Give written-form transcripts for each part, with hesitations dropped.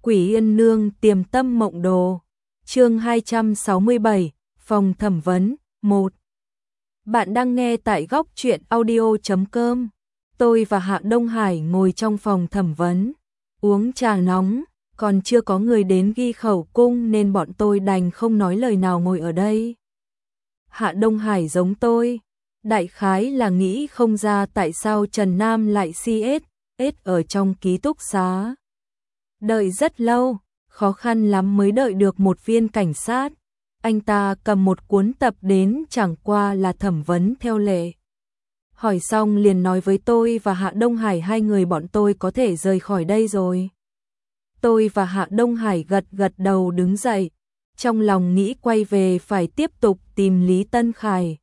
Quỷ Yên Nương Tiềm Tâm Mộng Đồ. Chương 267, phòng thẩm vấn 1. Bạn đang nghe tại góc truyện audio.com. Tôi và Hạ Đông Hải ngồi trong phòng thẩm vấn, uống trà nóng, còn chưa có người đến ghi khẩu cung nên bọn tôi đành không nói lời nào ngồi ở đây. Hạ Đông Hải giống tôi, đại khái là nghĩ không ra tại sao Trần Nam lại CS ở trong ký túc xá. Đợi rất lâu, khó khăn lắm mới đợi được một viên cảnh sát. Anh ta cầm một cuốn tập đến, chẳng qua là thẩm vấn theo lệ. Hỏi xong liền nói với tôi và Hạ Đông Hải hai người bọn tôi có thể rời khỏi đây rồi. Tôi và Hạ Đông Hải gật gật đầu đứng dậy, trong lòng nghĩ quay về phải tiếp tục tìm Lý Tân Khải.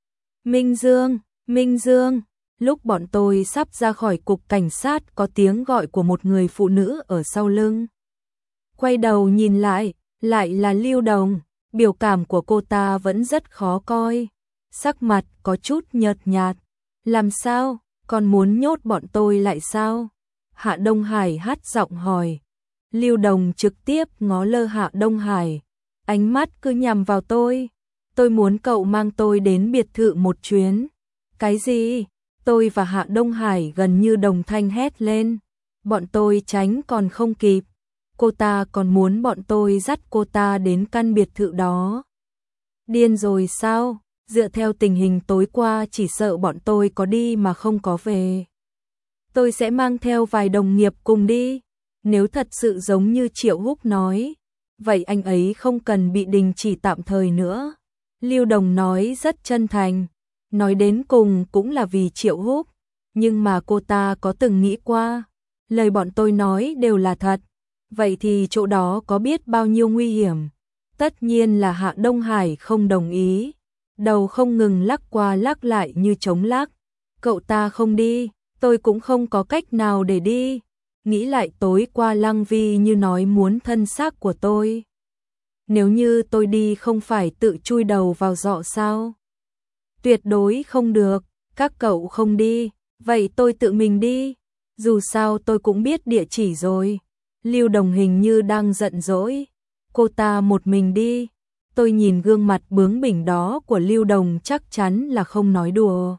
Minh Dương, lúc bọn tôi sắp ra khỏi cục cảnh sát có tiếng gọi của một người phụ nữ ở sau lưng. Quay đầu nhìn lại là Lưu Đồng, biểu cảm của cô ta vẫn rất khó coi, sắc mặt có chút nhợt nhạt. Làm sao, còn muốn nhốt bọn tôi lại sao? Hạ Đông Hải hắt giọng hỏi. Lưu Đồng trực tiếp ngó lơ Hạ Đông Hải, ánh mắt cứ nhằm vào tôi. Tôi muốn cậu mang tôi đến biệt thự một chuyến. Cái gì? Tôi và Hạ Đông Hải gần như đồng thanh hét lên. Bọn tôi tránh còn không kịp. Cô ta còn muốn bọn tôi dắt cô ta đến căn biệt thự đó. Điên rồi sao? Dựa theo tình hình tối qua chỉ sợ bọn tôi có đi mà không có về. Tôi sẽ mang theo vài đồng nghiệp cùng đi. Nếu thật sự giống như Triệu Húc nói, vậy anh ấy không cần bị đình chỉ tạm thời nữa. Lưu Đồng nói rất chân thành, nói đến cùng cũng là vì Triệu Húc, nhưng mà cô ta có từng nghĩ qua, lời bọn tôi nói đều là thật, vậy thì chỗ đó có biết bao nhiêu nguy hiểm. Tất nhiên là Hạ Đông Hải không đồng ý, đầu không ngừng lắc qua lắc lại như trống lắc. Cậu ta không đi, tôi cũng không có cách nào để đi. Nghĩ lại tối qua Lăng Vi như nói muốn thân xác của tôi. Nếu như tôi đi không phải tự chui đầu vào giọ sao? Tuyệt đối không được, các cậu không đi, vậy tôi tự mình đi. Dù sao tôi cũng biết địa chỉ rồi. Lưu Đồng hình như đang giận dỗi. Cô ta một mình đi. Tôi nhìn gương mặt bướng bỉnh đó của Lưu Đồng chắc chắn là không nói đùa.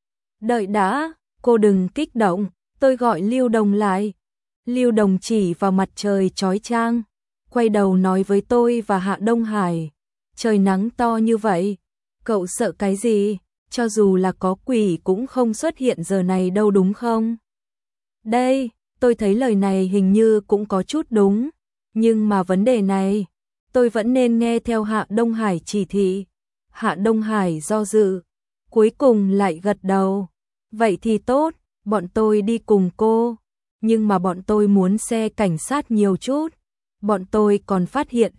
Đợi đã, cô đừng kích động, tôi gọi Lưu Đồng lại. Lưu Đồng chỉ vào mặt trời chói chang, quay đầu nói với tôi và Hạ Đông Hải. Trời nắng to như vậy, cậu sợ cái gì? Cho dù là có quỷ cũng không xuất hiện giờ này đâu đúng không? Đây, tôi thấy lời này hình như cũng có chút đúng, nhưng mà vấn đề này, tôi vẫn nên nghe theo Hạ Đông Hải chỉ thị. Hạ Đông Hải do dự, cuối cùng lại gật đầu. Vậy thì tốt, bọn tôi đi cùng cô. Nhưng mà bọn tôi muốn xe cảnh sát nhiều chút. Bọn tôi còn phát hiện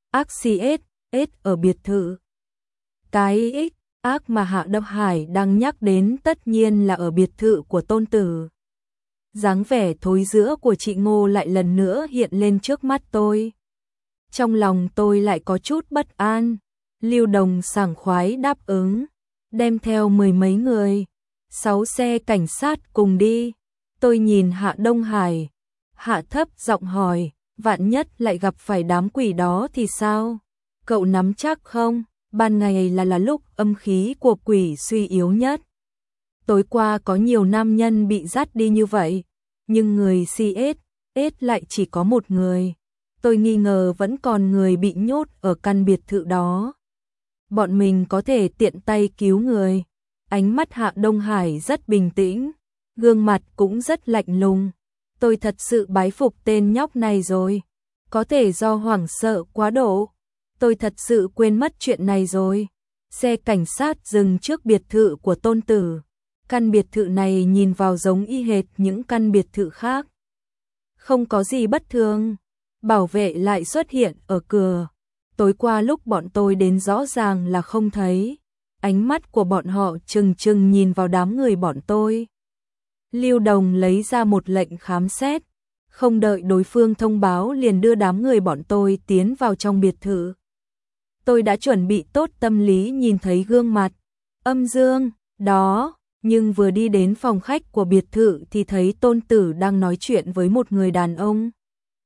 XACS ở biệt thự. Cái X mà Hạ Đông Hải đang nhắc đến tất nhiên là ở biệt thự của Tôn Tử. Dáng vẻ thối rữa của chị Ngô lại lần nữa hiện lên trước mắt tôi. Trong lòng tôi lại có chút bất an. Lưu Đồng sảng khoái đáp ứng, đem theo mười mấy người, 6 xe cảnh sát cùng đi. Tôi nhìn Hạ Đông Hải, hạ thấp giọng hỏi, vạn nhất lại gặp phải đám quỷ đó thì sao? Cậu nắm chắc không? Ban ngày là lúc âm khí của quỷ suy yếu nhất. Tối qua có nhiều nam nhân bị dắt đi như vậy, nhưng người CS lại chỉ có một người. Tôi nghi ngờ vẫn còn người bị nhốt ở căn biệt thự đó. Bọn mình có thể tiện tay cứu người. Ánh mắt Hạ Đông Hải rất bình tĩnh, gương mặt cũng rất lạnh lùng. Tôi thật sự bái phục tên nhóc này rồi. Có thể do hoảng sợ quá độ. Tôi thật sự quên mất chuyện này rồi. Xe cảnh sát dừng trước biệt thự của Tôn Tử. Căn biệt thự này nhìn vào giống y hệt những căn biệt thự khác. Không có gì bất thường. Bảo vệ lại xuất hiện ở cửa. Tối qua lúc bọn tôi đến rõ ràng là không thấy. Ánh mắt của bọn họ trừng trừng nhìn vào đám người bọn tôi. Lưu Đồng lấy ra một lệnh khám xét, không đợi đối phương thông báo liền đưa đám người bọn tôi tiến vào trong biệt thự. Tôi đã chuẩn bị tốt tâm lý nhìn thấy gương mặt âm dương đó, nhưng vừa đi đến phòng khách của biệt thự thì thấy Tôn Tử đang nói chuyện với một người đàn ông.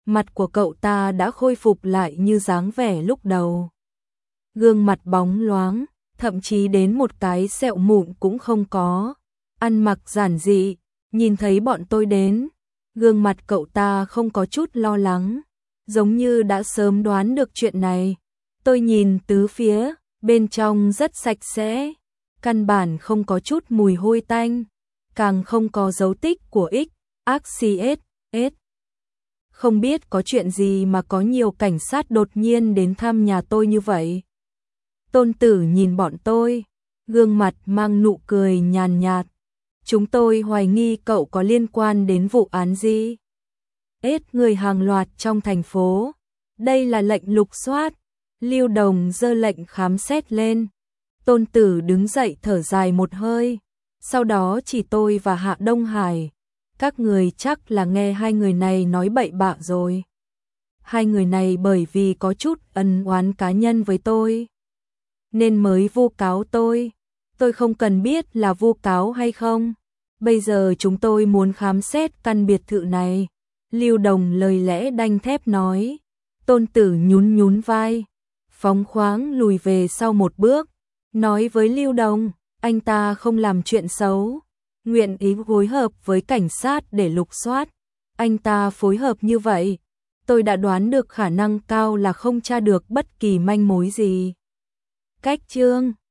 mặt của cậu ta đã khôi phục lại như dáng vẻ lúc đầu. Gương mặt bóng loáng, thậm chí đến một cái sẹo mụn cũng không có. Ăn mặc giản dị, nhìn thấy bọn tôi đến, gương mặt cậu ta không có chút lo lắng, giống như đã sớm đoán được chuyện này. Tôi nhìn tứ phía, bên trong rất sạch sẽ, căn bản không có chút mùi hôi tanh, càng không có dấu tích của XXS. Không biết có chuyện gì mà có nhiều cảnh sát đột nhiên đến thăm nhà tôi như vậy. Tôn Tử nhìn bọn tôi, gương mặt mang nụ cười nhàn nhạt. Chúng tôi hoài nghi cậu có liên quan đến vụ án gì. Người hàng loạt trong thành phố. Đây là lệnh lục soát. Lưu Đồng giơ lệnh khám xét lên. Tôn Tử đứng dậy thở dài một hơi. Sau đó chỉ tôi và Hạ Đông Hải. Các người chắc là nghe hai người này nói bậy bạ rồi. Hai người này bởi vì có chút ân oán cá nhân với tôi, nên mới vu cáo tôi. Tôi không cần biết là vu cáo hay không. Bây giờ chúng tôi muốn khám xét căn biệt thự này. Lưu Đồng lời lẽ đanh thép nói. Tôn Tử nhún nhún vai, phóng khoáng lùi về sau một bước, nói với Lưu Đồng, anh ta không làm chuyện xấu, nguyện ý phối hợp với cảnh sát để lục soát. Anh ta phối hợp như vậy, tôi đã đoán được khả năng cao là không tra được bất kỳ manh mối gì. Cách chương